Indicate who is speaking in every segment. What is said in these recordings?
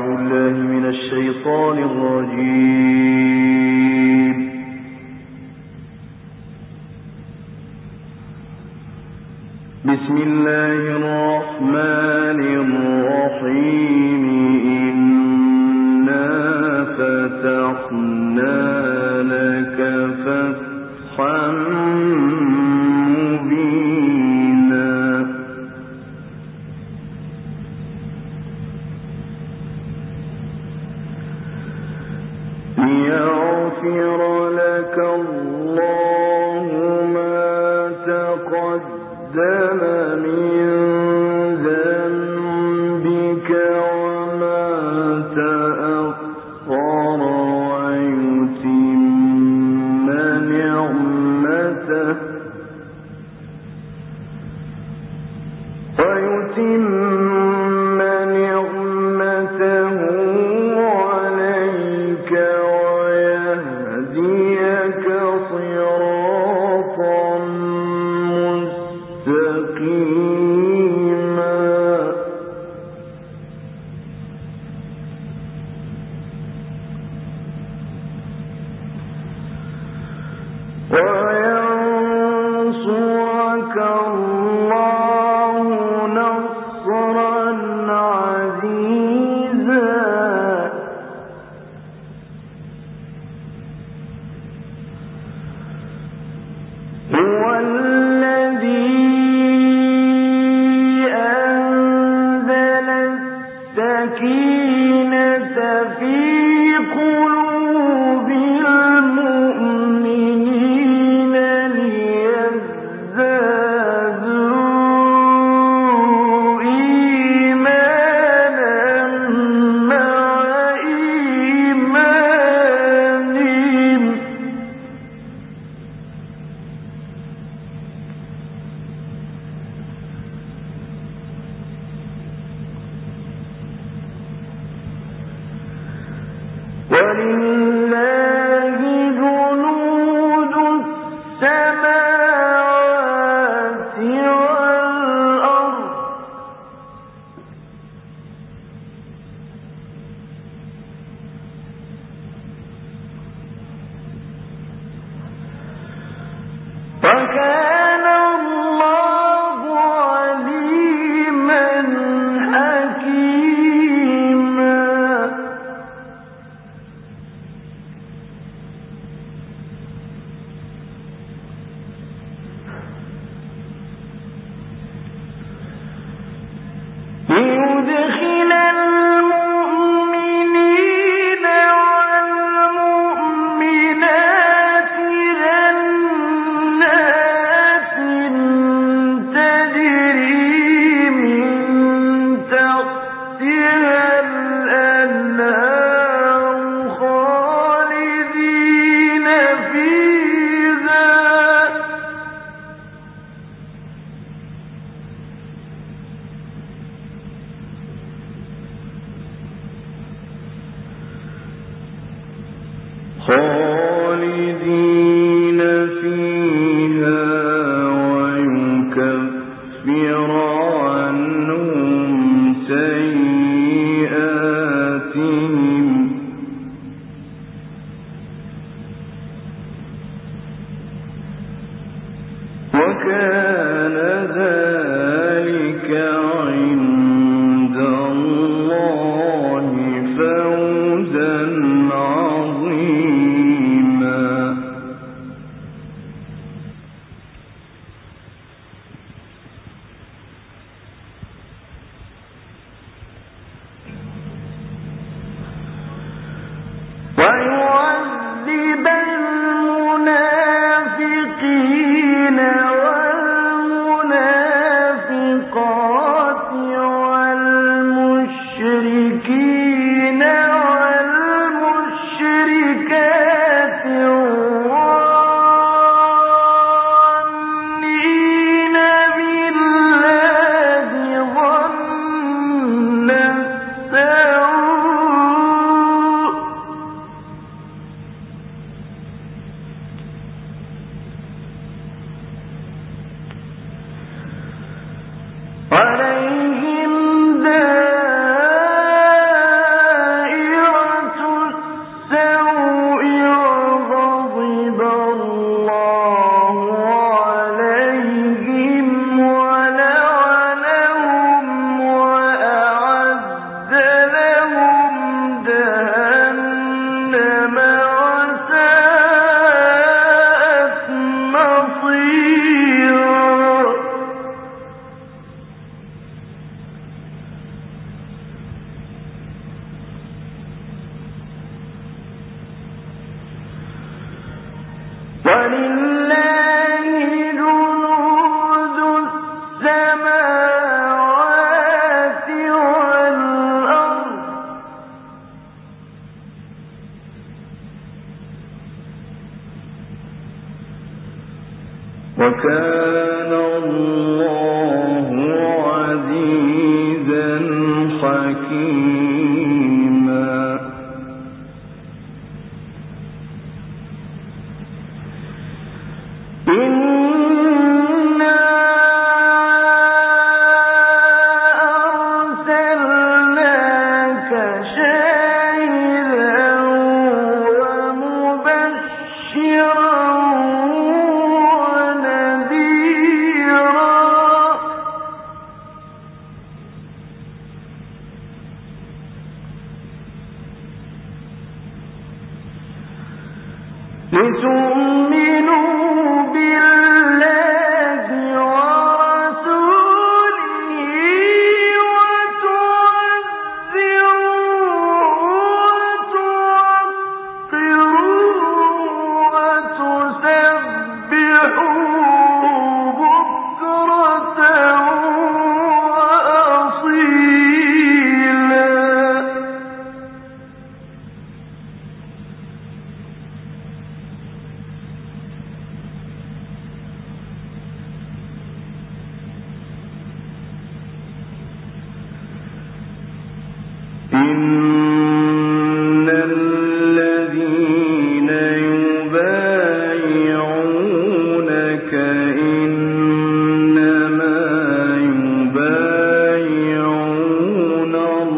Speaker 1: بالله من الشيطان الرجيم. بسم الله الرحمن الرحيم. إنا فتحنا لك فتحا مبينا ليغفر لك الله ما تقدم من ذنبك وما تأخر ويتم نعمته عليك ويهديك صراطا مستقيما. وينصرك الله نصرا عزيزا. هو الذي أنزل السكينة في قلوب المؤمنين ليزدادوا إيمانا مع إيمانهم. ولله جنود السماوات والأرض. وكان الله عليما حكيما. ليدخل المؤمنين والمؤمنات جنات تجري من تحتها الأنهار خالدين فيها. خالدين فيها ويكفر عنهم سيئاتهم وكان ذلك عند الله فوزا عظيما. ويعذب المنافقين والمنافقات والمشركين والمشركات الظانين بالله ظن السوء عليهم دائرة
Speaker 2: وكان الله عزيزا حكيما إنا أرسلناك شاهدا ومبشرا لتؤمنوا بالله ورسوله وتعزروه وتوقروه وتسبحوه بكرة وأصيلا إن الذين يبايعونك إنما يبايعون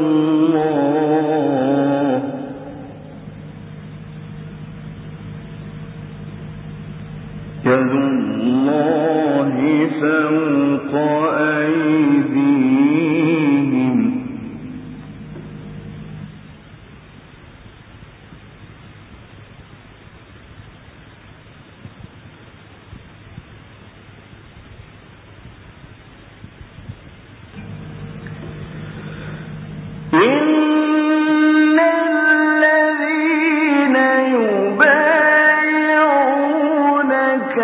Speaker 2: الله يد الله فوق أيديهم إن الذين يبايعونك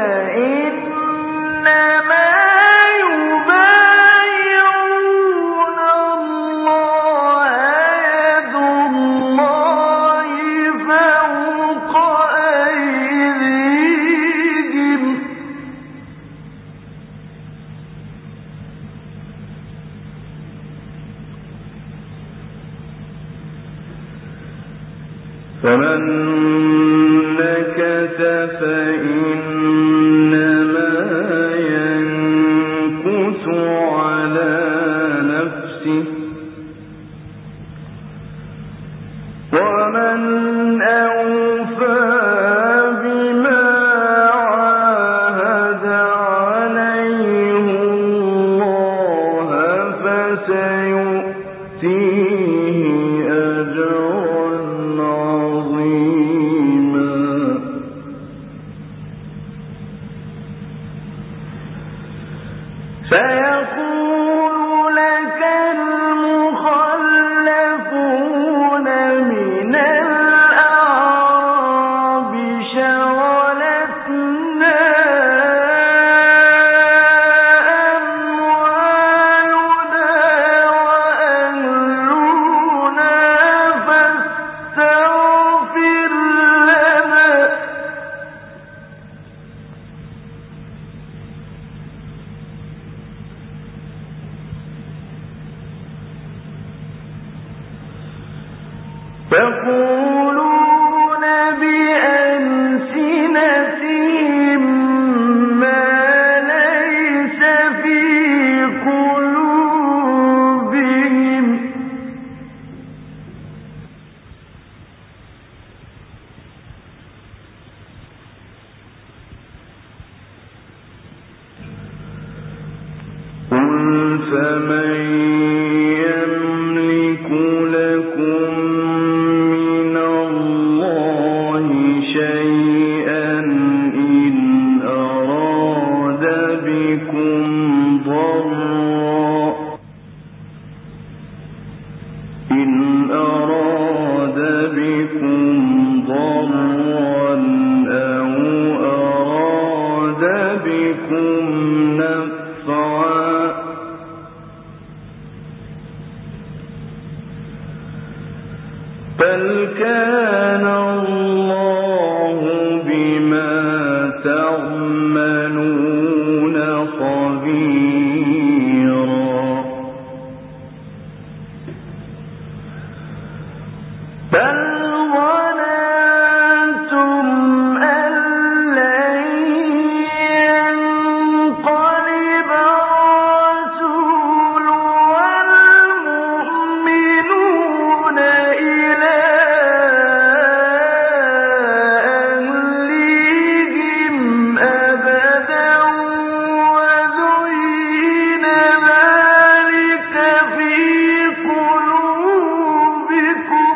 Speaker 2: إنما يبايعون الله يد الله فوق أيديهم فمن نكث فإنما ينكث على نفسه ومن أوفى بما عاهد عليه الله فسيؤتيه أجرا عظيما سيقول لك المخلفون من الأعراب شغلتنا أموالنا وأهلنا فاستغفر لنا يقولون بألسنتهم ما ليس في قلوبهم قل فمن يملك لكم من الله شيئا إن أراد بكم ضرا أو بل كان الله بما تعملون خبيرا بل ظننتم أن لن ينقلب الرسول والمؤمنون إلى أهليهم أبدا وزين ذلك في قلوبكم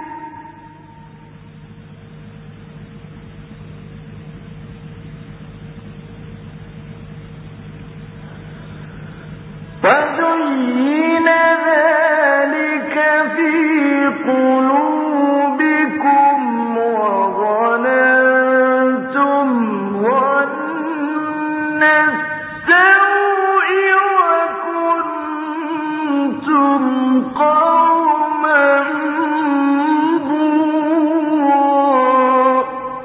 Speaker 2: وظننتم ظن السوء وكنتم قوما بورا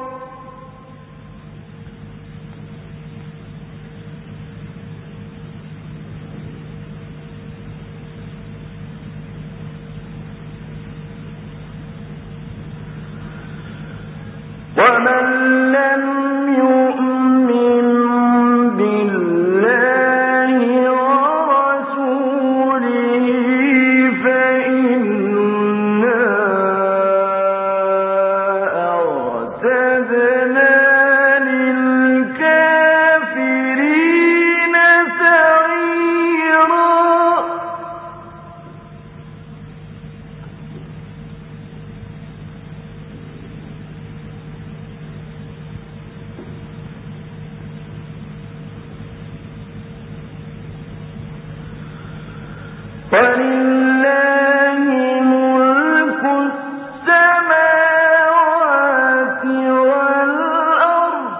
Speaker 2: ومن لم يؤمن بالله ورسوله فإنا أعتدنا للكافرين سعيرا ولله ملك السماوات والأرض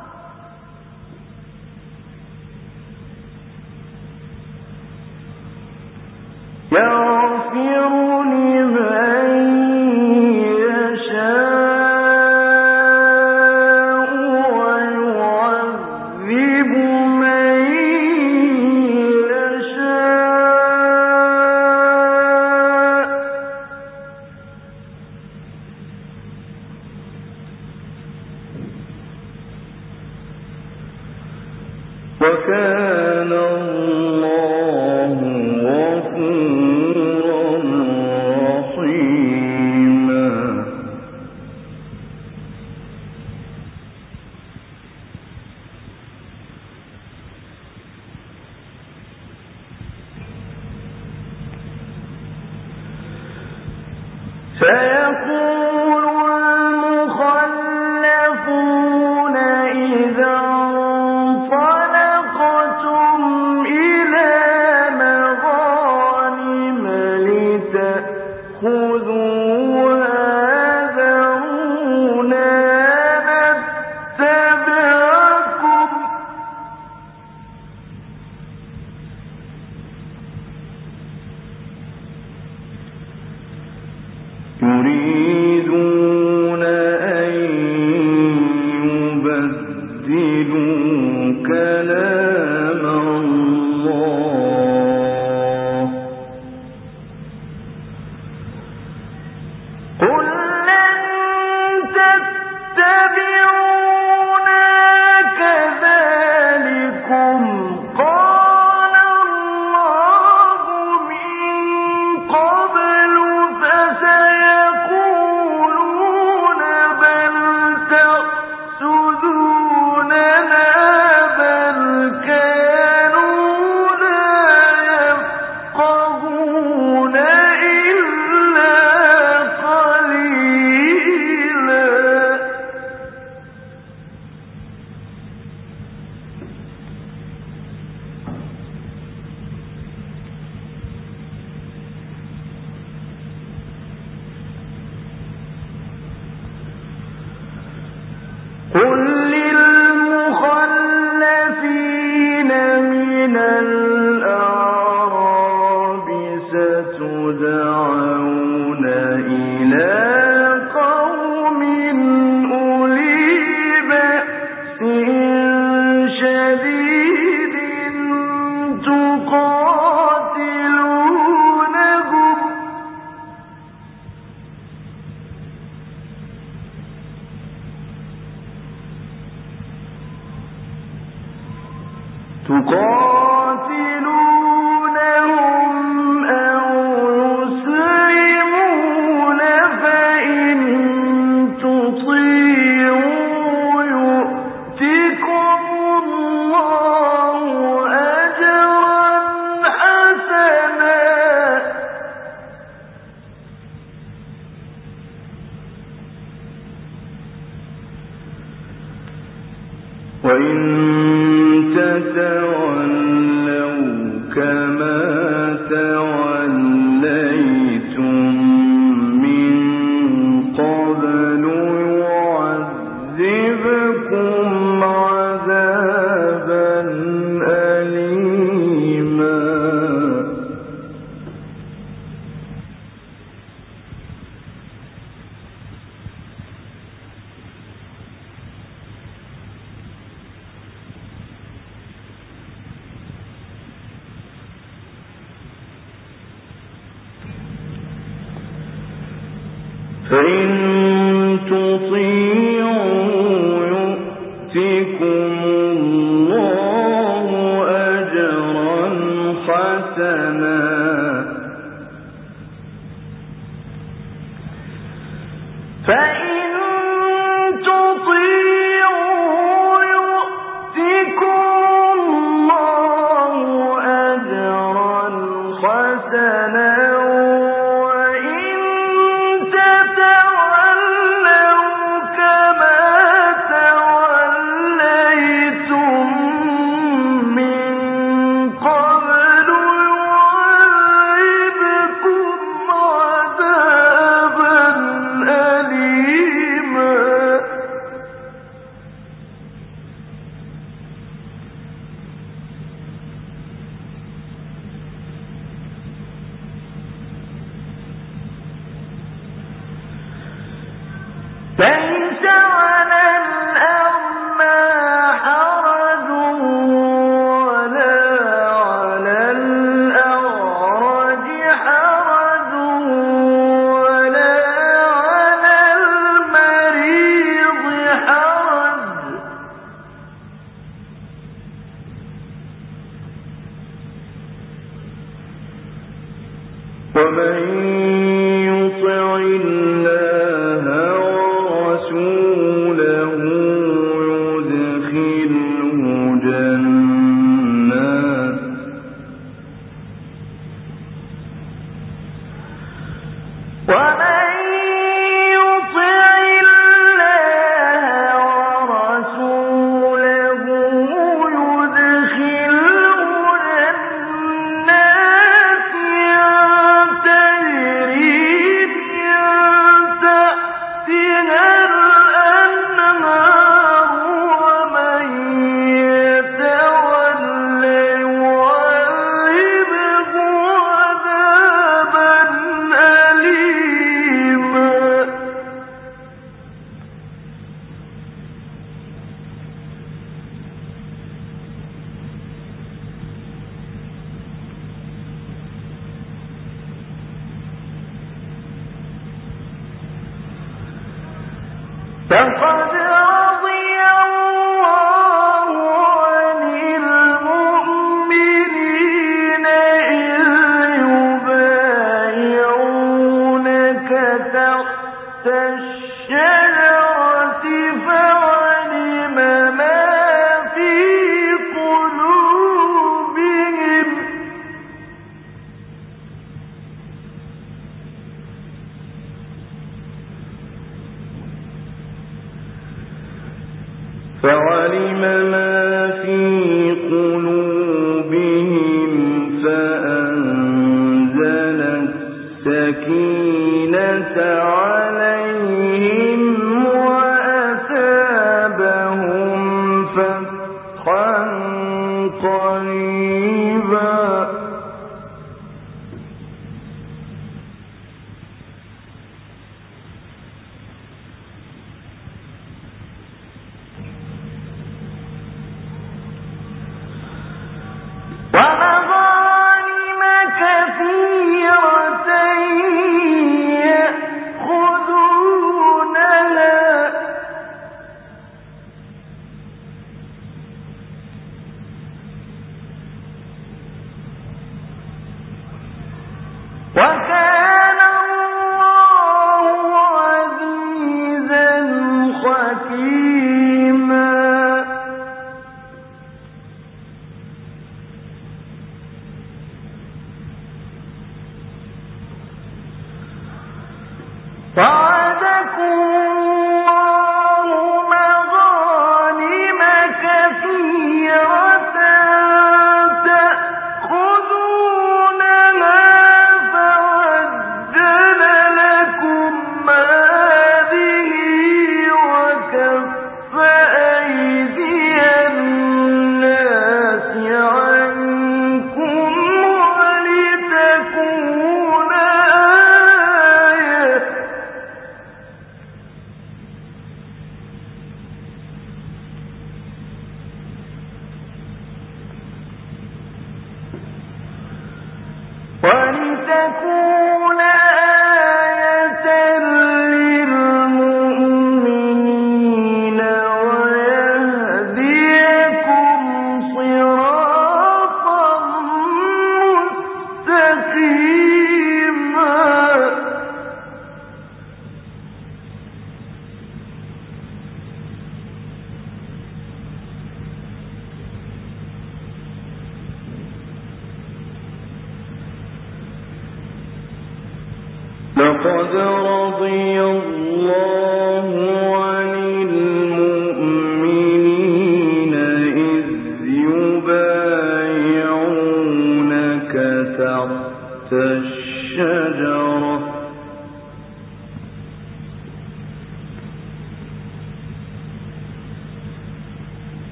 Speaker 2: يغفر لمن يشاء ويعذب من يشاء وكان الله غفورا رحيما سيقول المخلفون إذا انطلقتم إلى مغانم لتأخذوها ذرونا نتبعكم يريدون أن يبدلوا كلام الله قل لن تتبعونا كذلكم قال الله من قبل فسيقول
Speaker 1: تقاتلونهم أو يسلمون فإن تطيعوا يؤتكم الله أجرا حسنا وإن تتولوا كما توليتم من قبل يعذبكم عذابا أليما فإن تطيعوا يؤتكم الله أجرا حسنا فإن تطيعوا يؤتكم الله أجرا حسنا ليس على الأعمى حرج ولا على الأعرج حرج ولا على المريض حرج ومن يطع الله ورسوله يدخله جنات ومن يطع الله ورسوله يدخله جنات تجري من تحتها الأنهار ومن يتولى يعذبه عذابا أليما لقد رضي الله عن المؤمنين إذ يبايعونك تحت الشجرة فعلم ما في قلوبهم فأنزل السكينة عليهم وأثابهم فتحا قريبا ومغانم كثيرة يأخذونها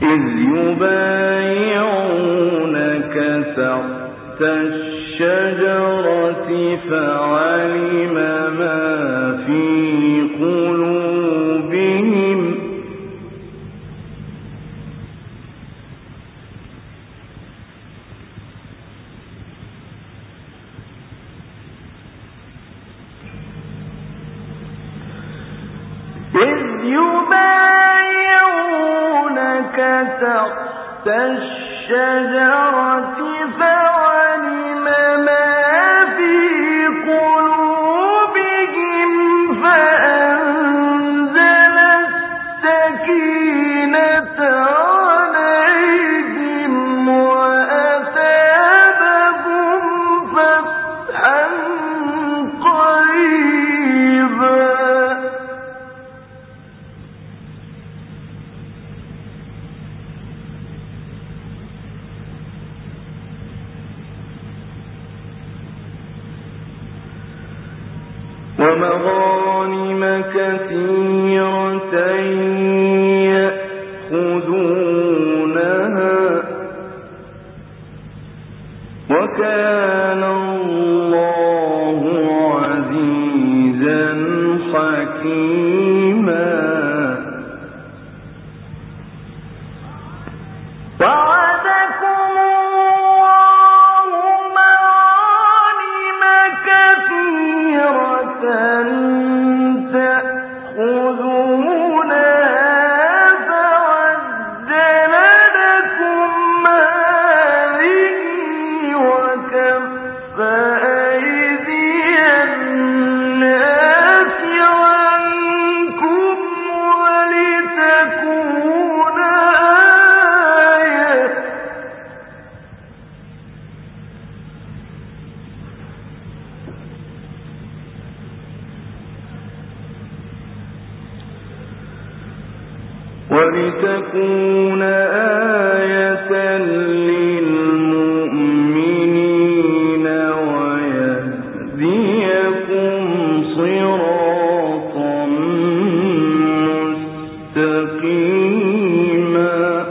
Speaker 1: إذ يبايعونك تحت الشجرة فعلم ما في قلوبهم تحت الشجرة فعلم ما في قلوبهم فأنزل السكينة عليهم وأثابهم فتحا قريبا. ومغانم كثيرة يأخذونها وكان الله عزيزا حكيما. ولتكون آية للمؤمنين ويهديكم صراطا مستقيما.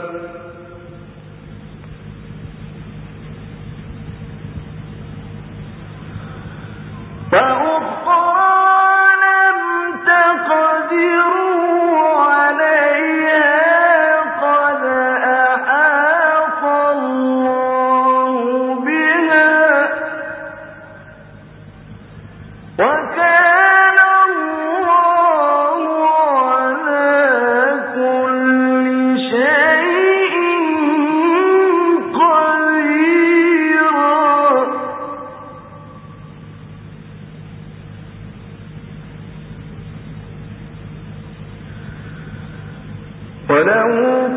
Speaker 1: ولو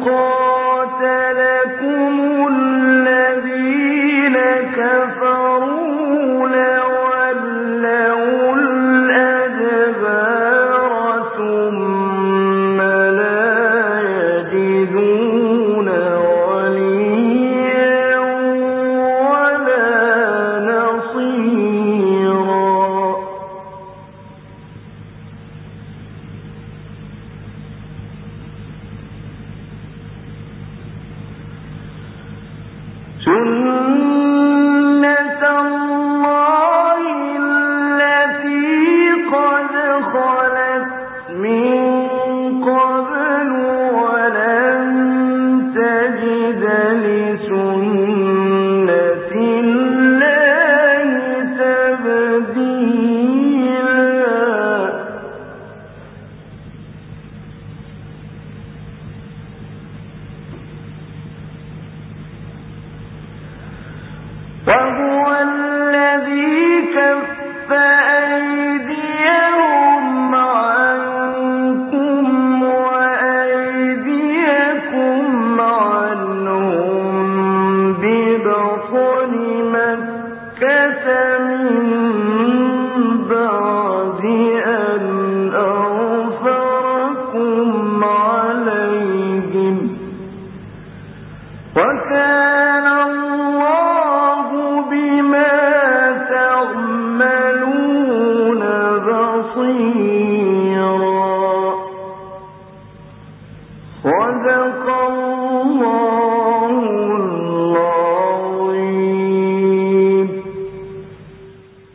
Speaker 1: قاتلكم الذين كفروا لولوا الأدبار ثم لا يجدون وليا ولا نصيرا. سنة الله التي قد خلت من قبل ولن تجد لسنة الله تبديلا. وهو الذي كف أيديهم عنكم وأيديكم عنهم ببطن مكة من بعد أن أظفركم عليهم وكان الله بما تعملون بصيرا. صدق الله الله